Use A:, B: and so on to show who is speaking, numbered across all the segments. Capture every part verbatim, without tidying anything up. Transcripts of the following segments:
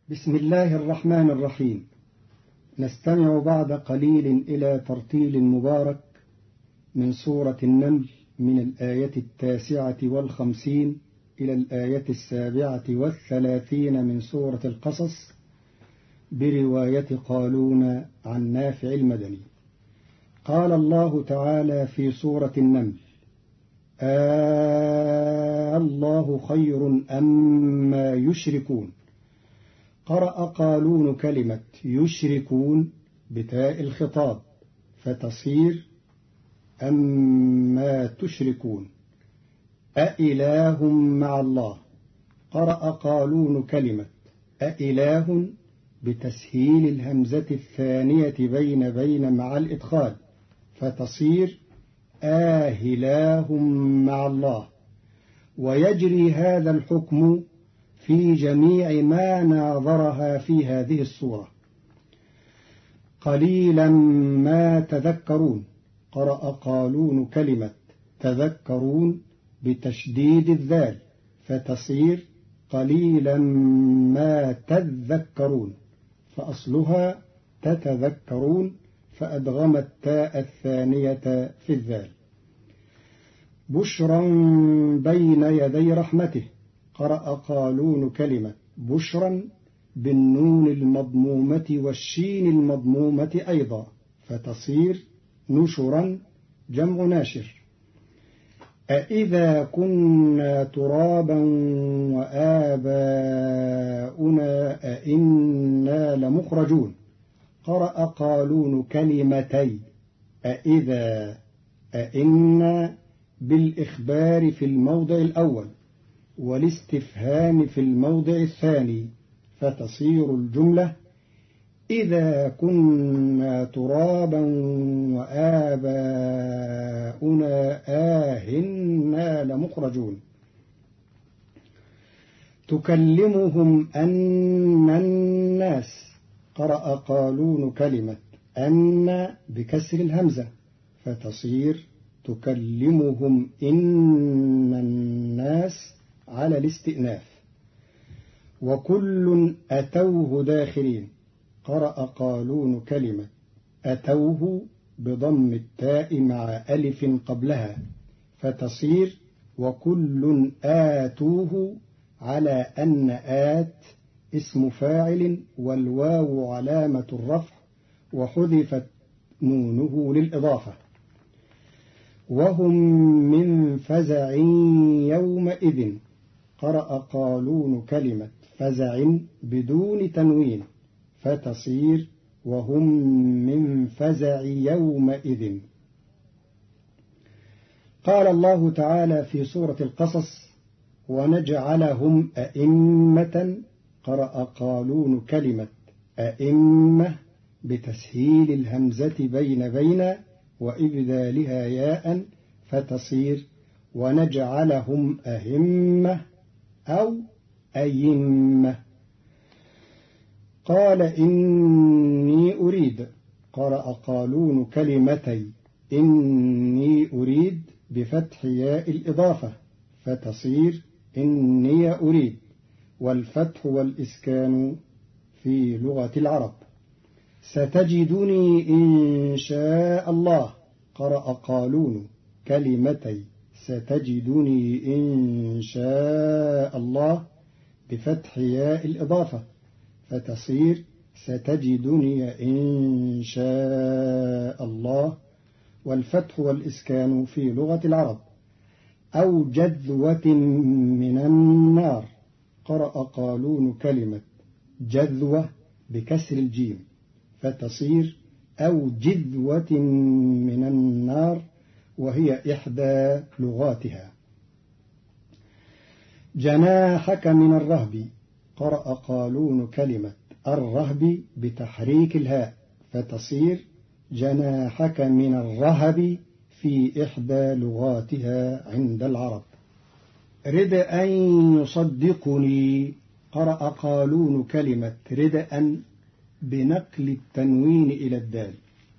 A: بسم الله الرحمن الرحيم. نستمع بعد قليل إلى ترتيل مبارك من سورة النمل من الآية التاسعة والخمسين إلى الآية السابعة والثلاثين من سورة القصص برواية قالون عن نافع المدني. قال الله تعالى في سورة النمل: آه الله خير أما يشركون. قرأ قالون كلمة يشركون بتاء الخطاب فتصير أما تشركون. أإله مع الله. قرأ قالون كلمة أإله بتسهيل الهمزة الثانية بين بين مع الإدخال فتصير آهله مع الله. ويجري هذا الحكم في جميع ما ناظرها في هذه السورة. قليلا ما تذكرون. قرأ قالون كلمة تذكرون بتشديد الذال فتصير قليلا ما تذكرون، فأصلها تتذكرون فأدغم التاء الثانية في الذال. بشرا بين يدي رحمته. قرأ قالون كلمة بشرا بالنون المضمومة والشين المضمومة أيضا فتصير نشرا جمع ناشر. أإذا كنا ترابا وآباؤنا أئنا لمخرجون. قرأ قالون كلمتي أإذا أئنا بالإخبار في الموضع الأول والاستفهام في الموضع الثاني فتصير الجملة إذا كنا ترابا وآباؤنا آهنا لمخرجون. تكلمهم أن الناس. قرأ قالون كلمة أن بكسر الهمزة فتصير تكلمهم إن الناس على الاستئناف. وكل أتوه داخرين. قرأ قالون كلمة أتوه بضم التاء مع ألف قبلها فتصير وكل آتوه على أن آت اسم فاعل والواو علامة الرفع وحذفت نونه للإضافة. وهم من فزع يومئذ. قرأ قالون كلمة فزع بدون تنوين فتصير وهم من فزع يومئذ. قال الله تعالى في سورة القصص: ونجعلهم أئمة. قرأ قالون كلمة أئمة بتسهيل الهمزة بين بين وإبدالها ياء فتصير ونجعلهم أئمة أو أيمة. قال إني أريد. قرأ قالون كلمتي إني أريد بفتح ياء الإضافة فتصير إني أريد، والفتح والإسكان في لغة العرب. ستجدني إن شاء الله. قرأ قالون كلمتي ستجدني إن شاء الله بفتح ياء الإضافة فتصير ستجدني إن شاء الله، والفتح والإسكان في لغة العرب. أو جذوة من النار. قرأ قالون كلمة جذوة بكسر الجيم فتصير أو جذوة من النار، وهي إحدى لغاتها. جناحك من الرهب. قرأ قالون كلمة الرهب بتحريك الهاء فتصير جناحك من الرهب في إحدى لغاتها عند العرب. ردءا يصدقني. قرأ قالون كلمة ردءا بنقل التنوين إلى الدال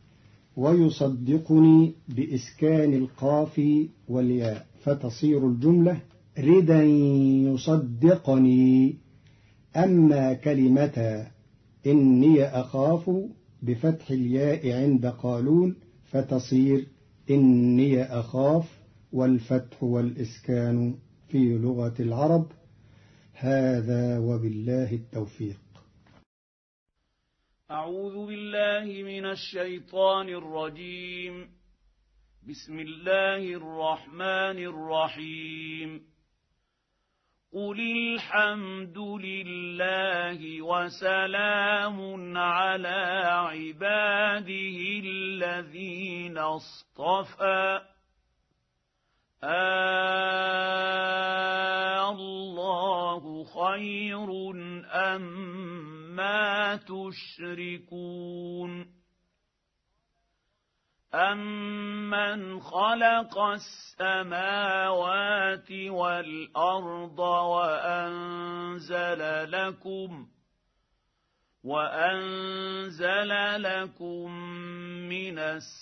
A: ويصدقني بإسكان القاف والياء فتصير الجملة ردا يصدقني أما كلمة إني أخاف بفتح الياء عند قالون فتصير إني أخاف، والفتح والإسكان في لغة العرب. هذا وبالله التوفيق.
B: أعوذ بالله من الشيطان الرجيم. بسم الله الرحمن الرحيم. قل الحمد لله وسلام على عباده الذين اصطفى. الله خير أما تشركون. أَمَّنْ خَلَقَ السَّمَاوَاتِ وَالْأَرْضَ وَأَنزَلَ لَكُمْ وَأَنزَلَ لَكُم مِّنَ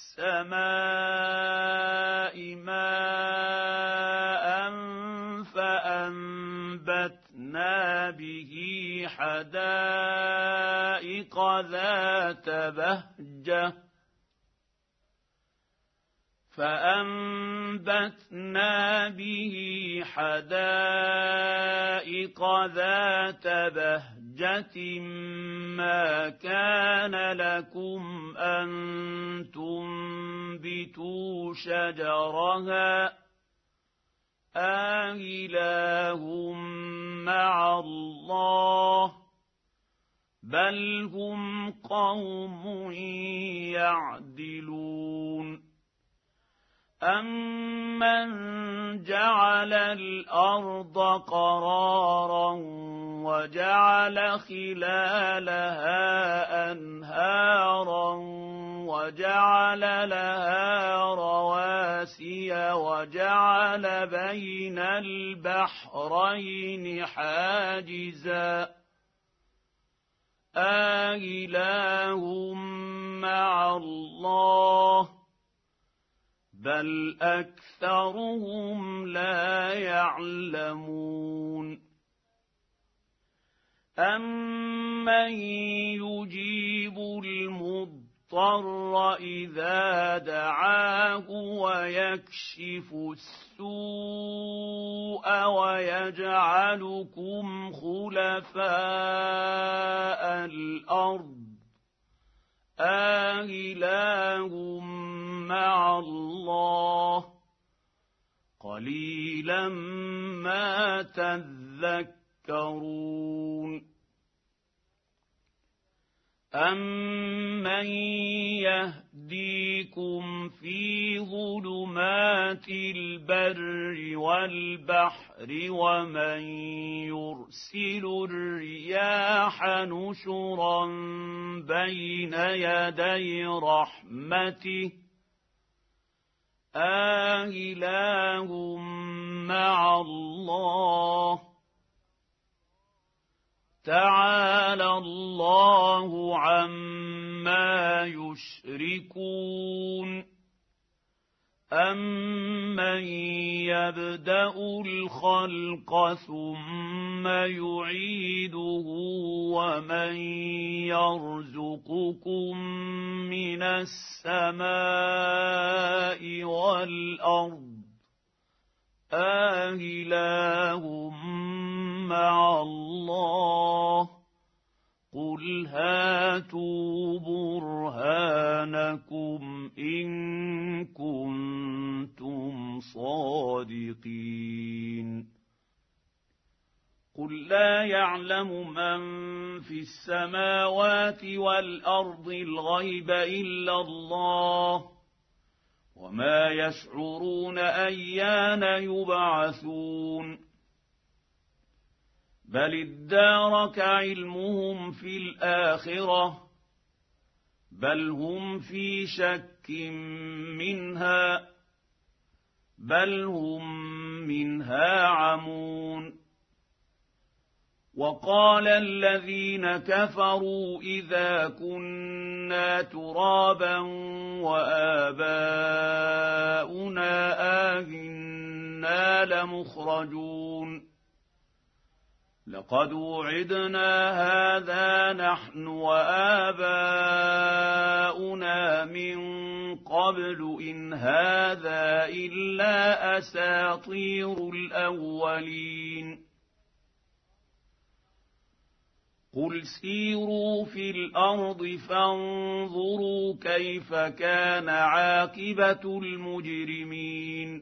B: السَّمَاءِ مَاءً فَأَنبَتْنَا بِهِ حَدَائِقَ ذَاتَ بَهْجَةٍ فأنبتنا به حدائق ذات بهجة ما كان لكم أن تنبتوا شجرها آلهة مع الله بل هم قوم يعدلون. أَمَّنْ جَعَلَ الْأَرْضَ قَرَارًا وَجَعَلَ خِلَالَهَا أَنْهَارًا وَجَعَلَ لَهَا رَوَاسِيَ وَجَعَلَ بَيْنَ الْبَحْرَيْنِ حَاجِزًا آلهة مع الله بل أكثرهم لا يعلمون. أَمَّن يُجِيبُ المضطر إذا دعاه ويكشف السوء ويجعلكم خلفاء الأرض آلهة مع الله قليلا ما تذكرون. أَمَّن يهديكم في ظلمات البر والبحر ومن يرسل الرياح نشرا بين يدي رحمته آلهة مع الله تعالى الله عما يشركون. أَمَّن يَبْدَأُ الْخَلْقَ ثُمَّ يُعِيدُهُ وَمَن يَرْزُقُكُم مِّنَ السَّمَاءِ وَالْأَرْضِ آلهة مع الله قل هاتوا برهانكم إن كنتم صادقين. قل لا يعلم من في السماوات والأرض الغيب إلا الله وما يشعرون أيان يبعثون. بل ادارك علمهم في الآخرة بل هم في شك منها بل هم منها عمون. وقال الذين كفروا إذا كنا ترابا وآباؤنا آئنا لمخرجون. لقد وعدنا هذا نحن وآباؤنا من قبل إن هذا إلا أساطير الأولين قل سيروا في الأرض فانظروا كيف كان عاقبة المجرمين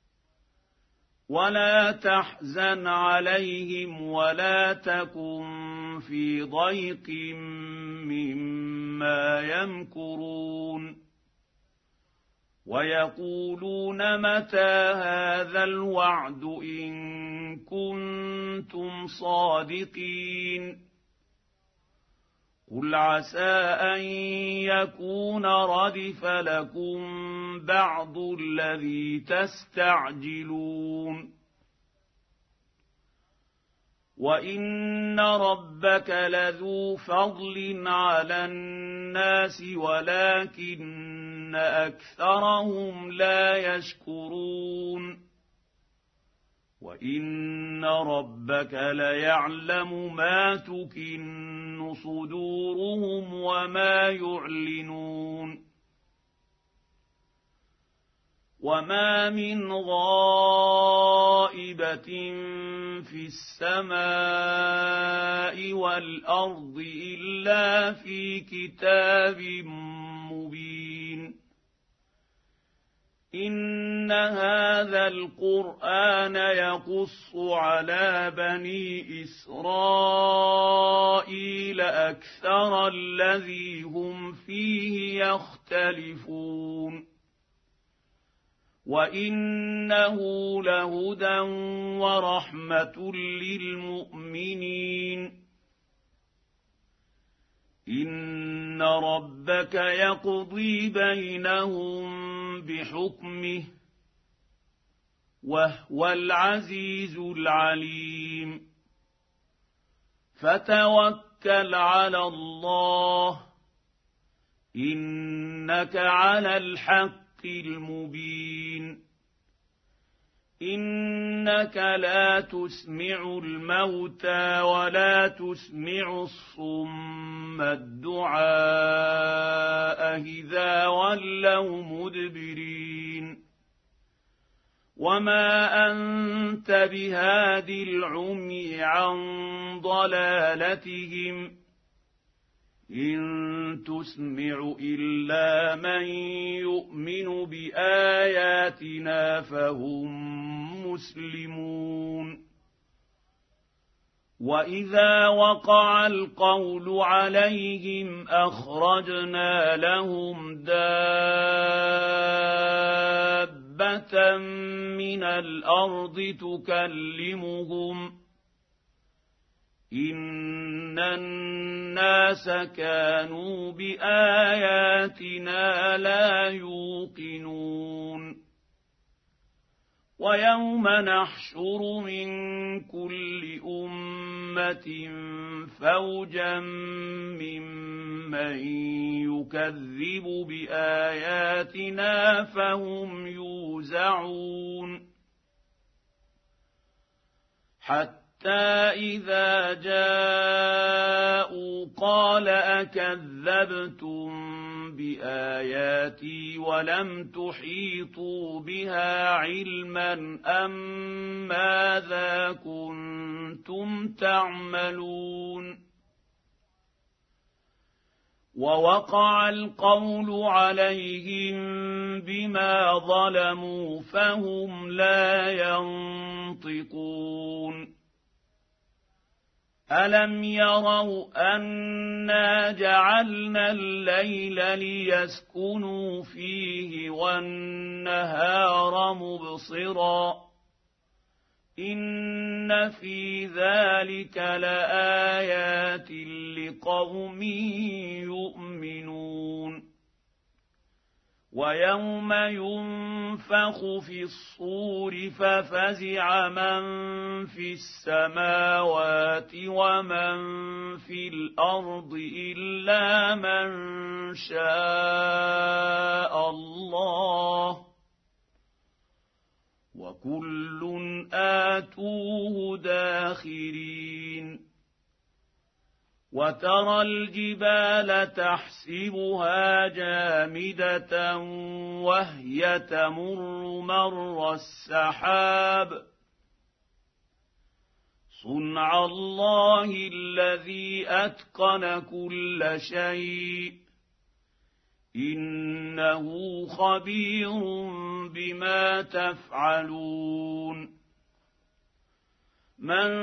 B: ولا تحزن عليهم ولا تكن في ضيق مما يمكرون ويقولون متى هذا الوعد إن كنتم صادقين قل عسى أن يكون ردف لكم بعض الذي تستعجلون وإن ربك لذو فضل على الناس ولكن أكثرهم لا يشكرون وإن ربك ليعلم ما تكن صدورهم وما يعلنون وما من غائبة في السماء والأرض إلا في كتاب مبين إن هذا القرآن يقص على بني إسرائيل أكثر الذي هم فيه يختلفون وإنه لهدى ورحمة للمؤمنين إن ربك يقضي بينهم بحكمه وهو العزيز العليم فتوكل على الله إنك على الحق المبين إنك لا تسمع الموتى ولا تسمع الصم الدعاء إذا ولوا مدبرين وما أنت بهاد العمي عن ضلالتهم إن تسمع إلا من يؤمن بآياتنا فهم مسلمون وإذا وقع القول عليهم أخرجنا لهم دابة من الأرض تكلمهم إن الناس كانوا بآياتنا لا يوقنون ويوم نحشر من كل أمة فوجا ممن يكذب بآياتنا فهم يوزعون حتى حتى إذا جاءوا قال أكذبتم بآياتي ولم تحيطوا بها علما أم ماذا كنتم تعملون ووقع القول عليهم بما ظلموا فهم لا ينطقون ألم يروا أنا جعلنا الليل ليسكنوا فيه والنهار مبصرا إن في ذلك لآيات لقوم يؤمنون ويوم ينفخ في الصور ففزع من في السماوات ومن في الأرض إلا من شاء الله وكل آتوه داخرين وترى الجبال تحسبها جامدة وهي تمر مر السحاب صنع الله الذي أتقن كل شيء إنه خبير بما تفعلون من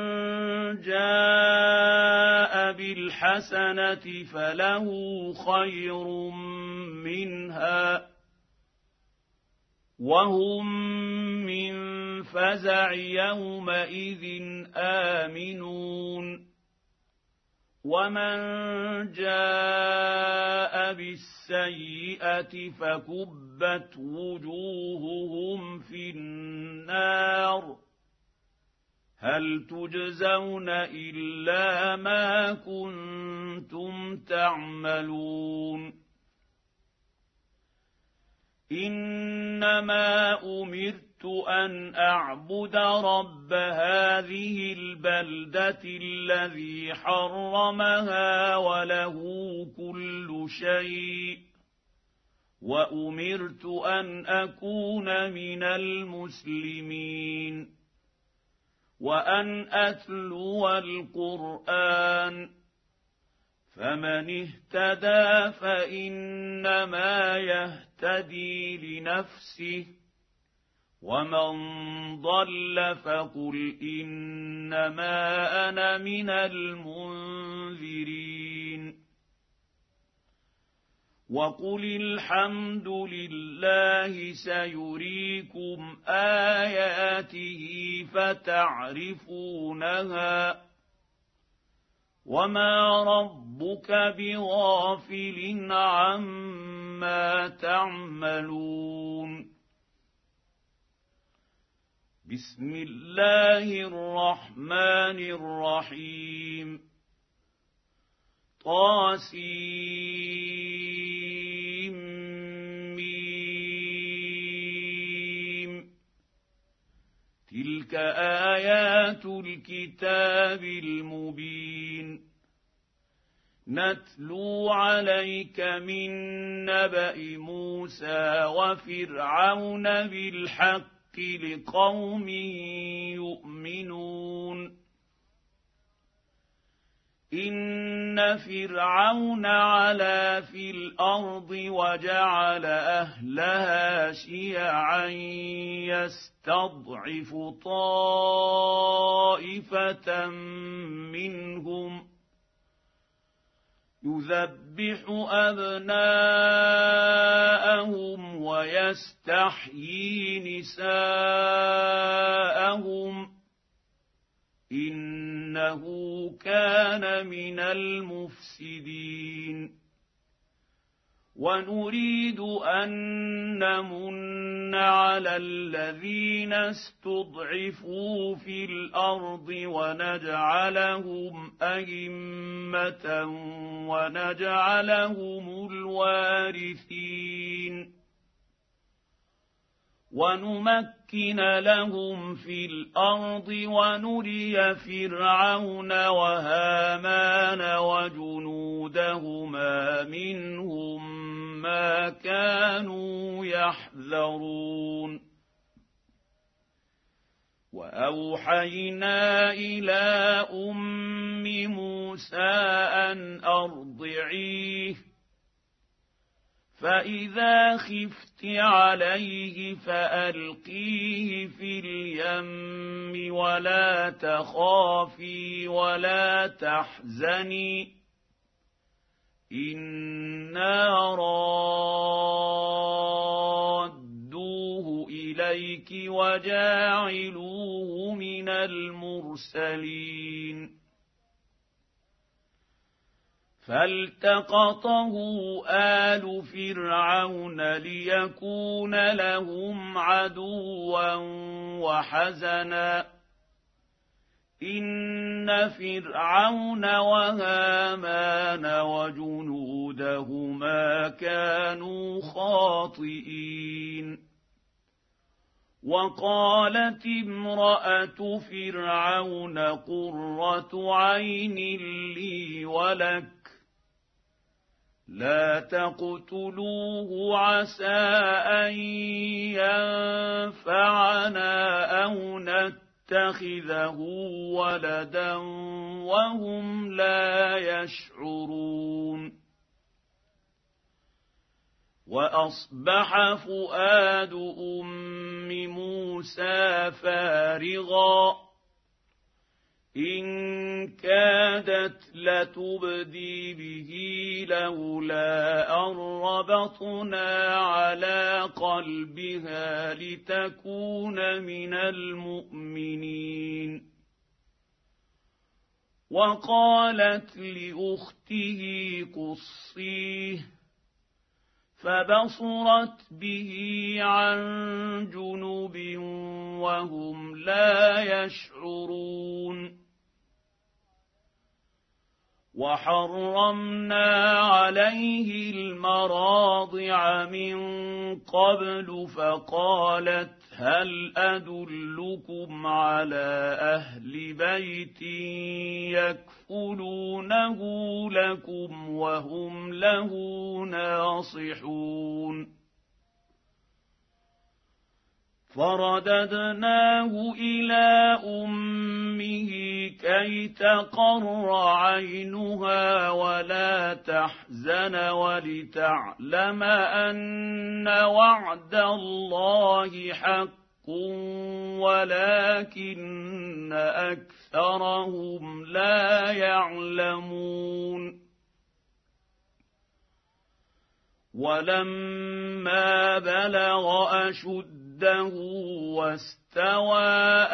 B: جاء بالحسنة فله خير منها وهم من فزع يومئذ آمنون ومن جاء بالسيئة فكبت وجوههم في النار هل تجزون إلا ما كنتم تعملون إنما أمرت أن أعبد رب هذه البلدة الذي حرمها وله كل شيء وأمرت أن أكون من المسلمين وأن أتلو القرآن فمن اهتدى فإنما يهتدي لنفسه ومن ضل فقل إنما أنا من المنذرين وقل الحمد لله سيريكم آياته فتعرفونها وما ربك بغافل عما تعملون بسم الله الرحمن الرحيم طاسيم تلك آيات الكتاب المبين نتلو عليك من نبأ موسى وفرعون بالحق لقوم يؤمنون إن فرعون علا في الأرض وجعل أهلها شيعا يستضعف طائفة منهم يذبح أبناءهم ويستحيي نساءهم إنه كان من المفسدين ونريد أن نمن على الذين استضعفوا في الأرض ونجعلهم أئمة ونجعلهم الوارثين ونمكن لهم في الأرض ونري فرعون وهامان وجنودهما منهم ما كانوا يحذرون وأوحينا إلى أم موسى أن أرضعيه فإذا خفت عليه فألقيه في اليم ولا تخافي ولا تحزني إنا رادوه إليك وجاعلوه من المرسلين فالتقطه آل فرعون ليكون لهم عدوا وحزنا إن فرعون وهامان وجنودهما كانوا خاطئين وقالت امرأة فرعون قرة عين لي ولك لا تقتلوه عسى أن ينفعنا أو نتخذه ولدا وهم لا يشعرون. وأصبح فؤاد أم موسى فارغا إن كادت لتبدي به لولا أن ربطنا على قلبها لتكون من المؤمنين. وقالت لأخته قصيه فبصرت به عن جنب وهم لا يشعرون. وحرمنا عليه المراضع من قبل فقالت هل أدلكم على أهل بيت يكفلونه لكم وهم له ناصحون. فرددناه إلى أمه كي تقر عينها ولا تحزن ولتعلم أن وعد الله حق ولكن أكثرهم لا يعلمون. ولما بلغ أشده واستوى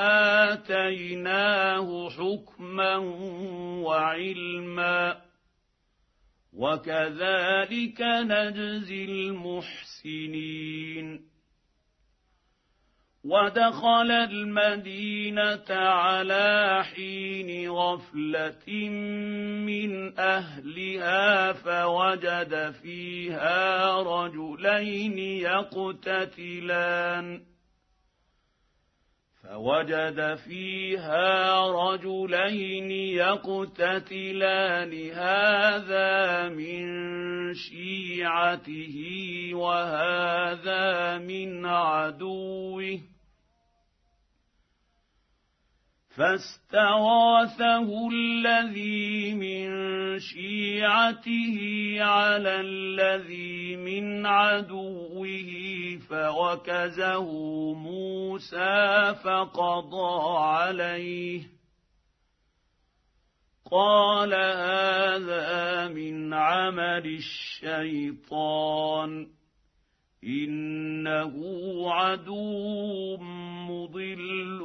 B: آتيناه حكما وعلما وكذلك نجزي المحسنين. ودخل المدينة على حين غفلة من أهلها فوجد فيها رجلين يقتتلان فوجد فيها رجلين يقتتلان هذا من شيعته وهذا من عدوه فاستغاثه الذي من شيعته على الذي من عدوه فوكزه موسى فقضى عليه قال هذا من عمل الشيطان إنه عدو مضل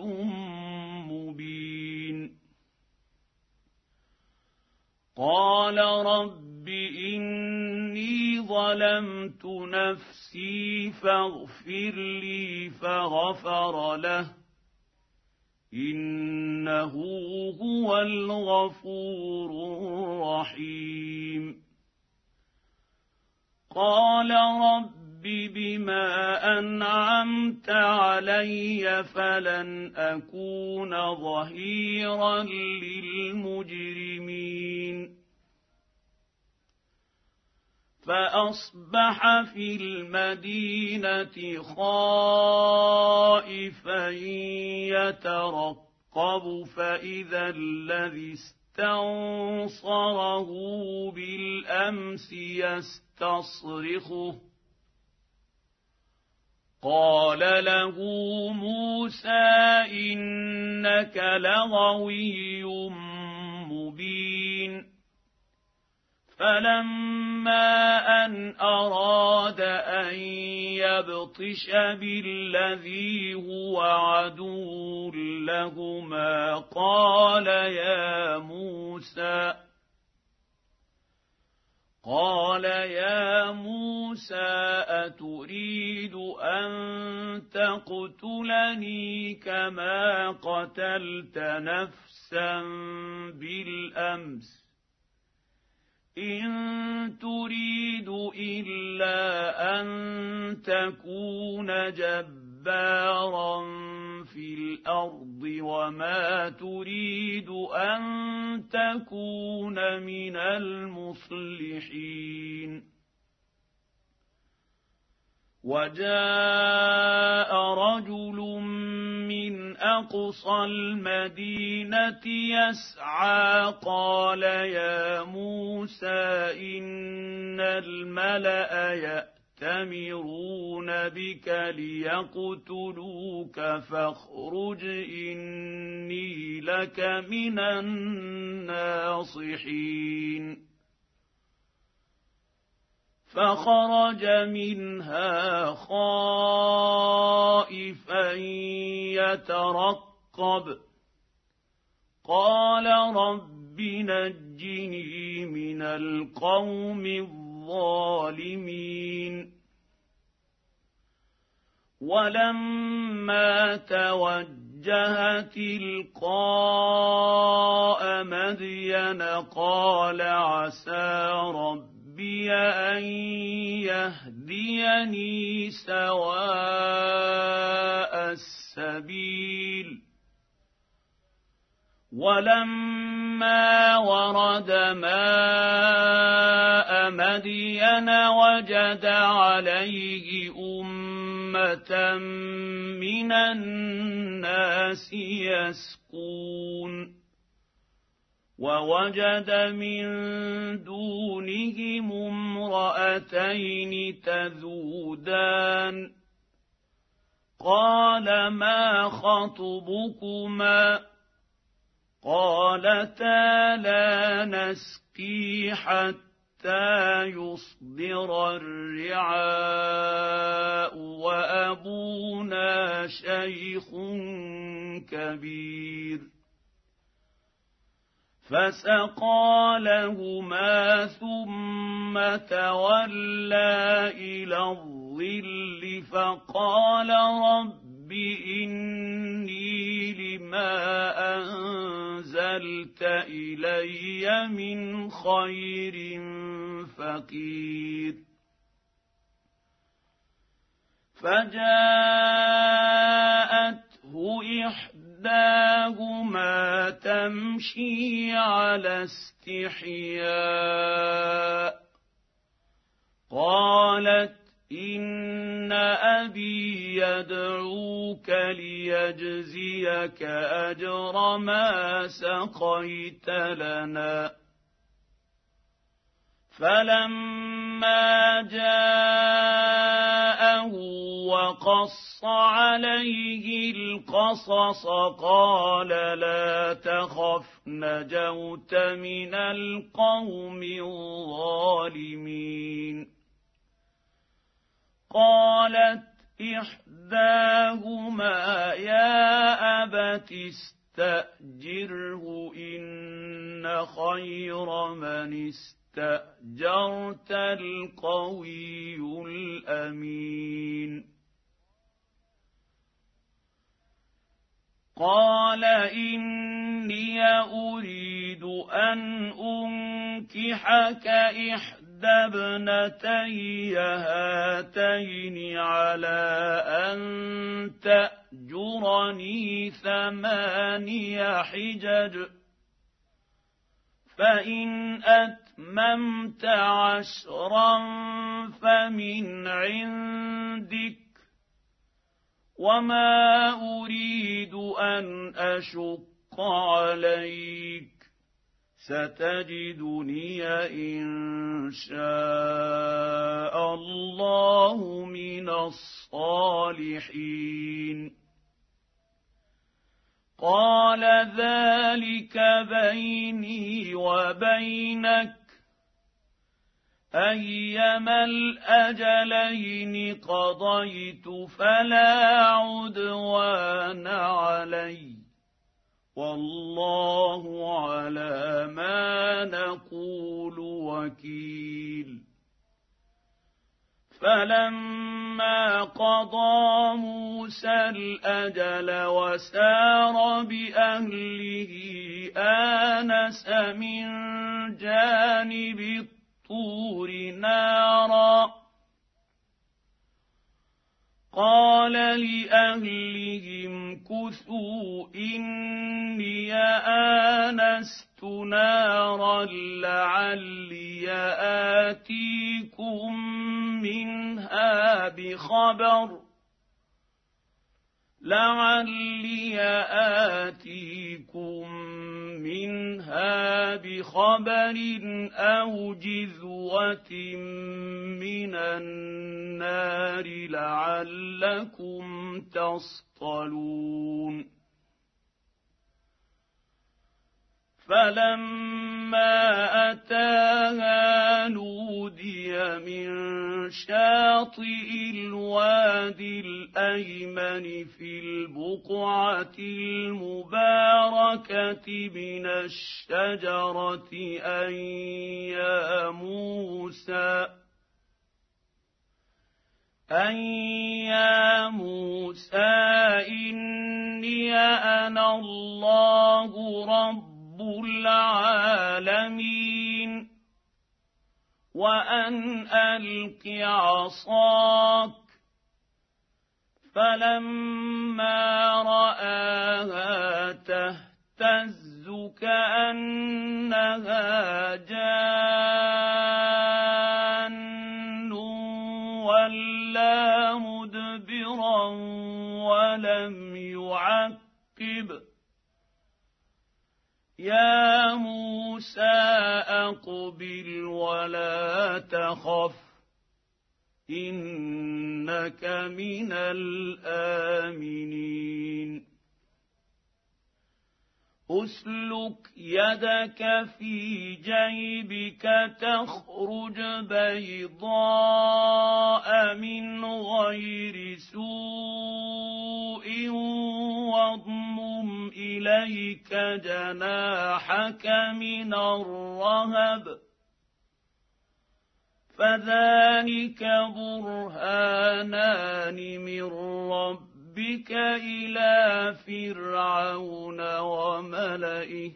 B: مبين. قال رب إني ظلمت نفسي فاغفر لي فغفر له إنه هو الغفور الرحيم. قال رب بما أنعمت علي فلن أكون ظهيرا للمجرمين. فأصبح في المدينة خائفا يترقب فإذا الذي استنصره بالأمس يستصرخه قال له موسى إنك لغوي مبين. فلما أن أراد أن يبطش بالذي هو عدو لهما قال يا موسى قال يا موسى أتريد أن تقتلني كما قتلت نفسا بالأمس إن تريد إلا أن تكون جبارا جبارا في الأرض وما تريد أن تكون من المصلحين. وجاء رجل من أقصى المدينة يسعى قال يا موسى إن الملأ يأتمرون بك ليقتلوك فاخرج إني لك من الناصحين. فخرج منها خائفا يترقب قال رب نجني من القوم الظالمين. ولما توجه تلقاء مدين قال عسى ربي ربي أن يهديني سواء السبيل. ولما ورد ماء مدين وجد عليه أمة من الناس يسقون ووجد من دونهم امرأتين تذودان قال ما خطبكما قالتا لا نسقي حتى يصدر الرعاء وأبونا شيخ كبير. فسقى لهما ثم تولى إلى الظل فقال رب إني لما أنزلت إلي من خير فقير. فجاءته إحداهما تمشي على استحياء قالت إن أبي يدعوك ليجزيك أجر ما سقيت لنا. فلما جاءه وقص عليه القصص قال لا تخف نجوت من القوم الظالمين. قالت إحداهما يا أبت استأجره إن خير من استأجرت القوي الأمين. قال إني أريد أن أنكحك إحدى ابنتي هاتين على أن تأجرني ثماني حجج فإن أتممت عشرا فمن عندك وما أريد أن أشق عليك ستجدني إن شاء الله من الصالحين. قال ذلك بيني وبينك أيما الأجلين قضيت فلا عدوان علي والله على ما نقول وكيل. فلما قضى موسى الأجل وسار بأهله آنس من جانب الطور نارا قال لأهلهم كثوا إني آنست نارا لعلي آتيكم منها بخبر لعلي آتيكم منها بخبر أو جذوة من النار لعلكم تصطلون فلما أتاها نودي من شاطئ الوادي الأيمن في البقعة المباركة من الشجرة أن يا موسى أن يا موسى إني أنا الله رب العالمين وأن ألق عصاك فلما رآها تهتز كأنها جان ولا مدبرا ولم يعقب يا موسى أقبل ولا تخف إنك من الآمنين أسلك يدك في جيبك تخرج بيضاء من غير سوء واضمم إليك جناحك من الرهب فذلك برهانان من ربك إلى فرعون وملئه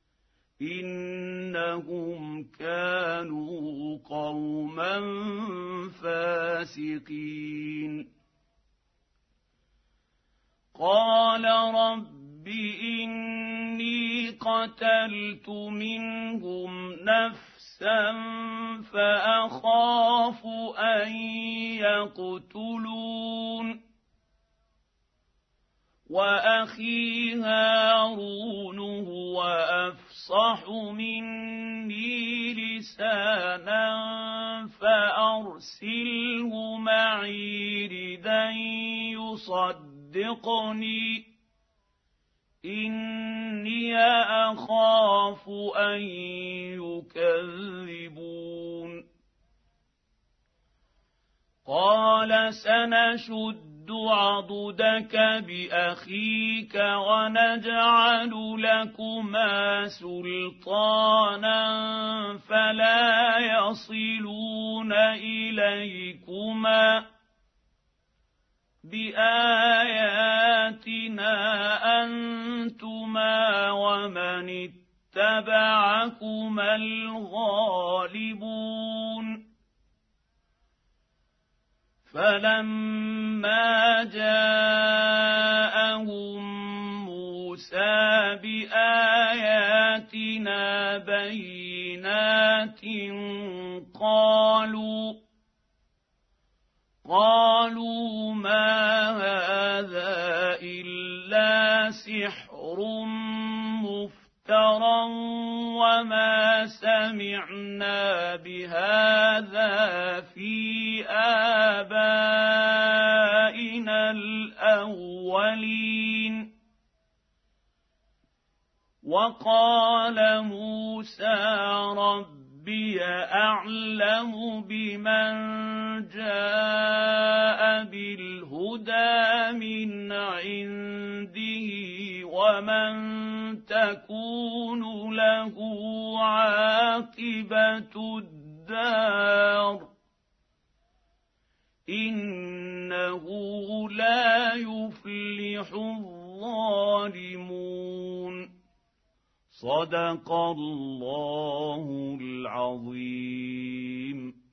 B: إنهم كانوا قوما فاسقين قال رب إني قتلت منهم نفسا فأخاف أن يقتلون وأخي هارون هو أفصح مني لسانا فأرسله معي ردا يصدقني إني أخاف أن يكذبون قال سنشد عضدك بأخيك ونجعل لكما سلطانا فلا يصلون إليكما بآياتنا أنتما ومن اتبعكما الغالبون فلما جاءهم موسى بآياتنا بينات قالوا قالوا ما هذا إلا سحر مفترى وما سمعنا بهذا في آبائنا الأولين وقال موسى ربي أعلم بمن جاء بالهدى من عنده ومن تكون له عاقبة الدار إنه لا يفلح الظالمون صدق الله العظيم.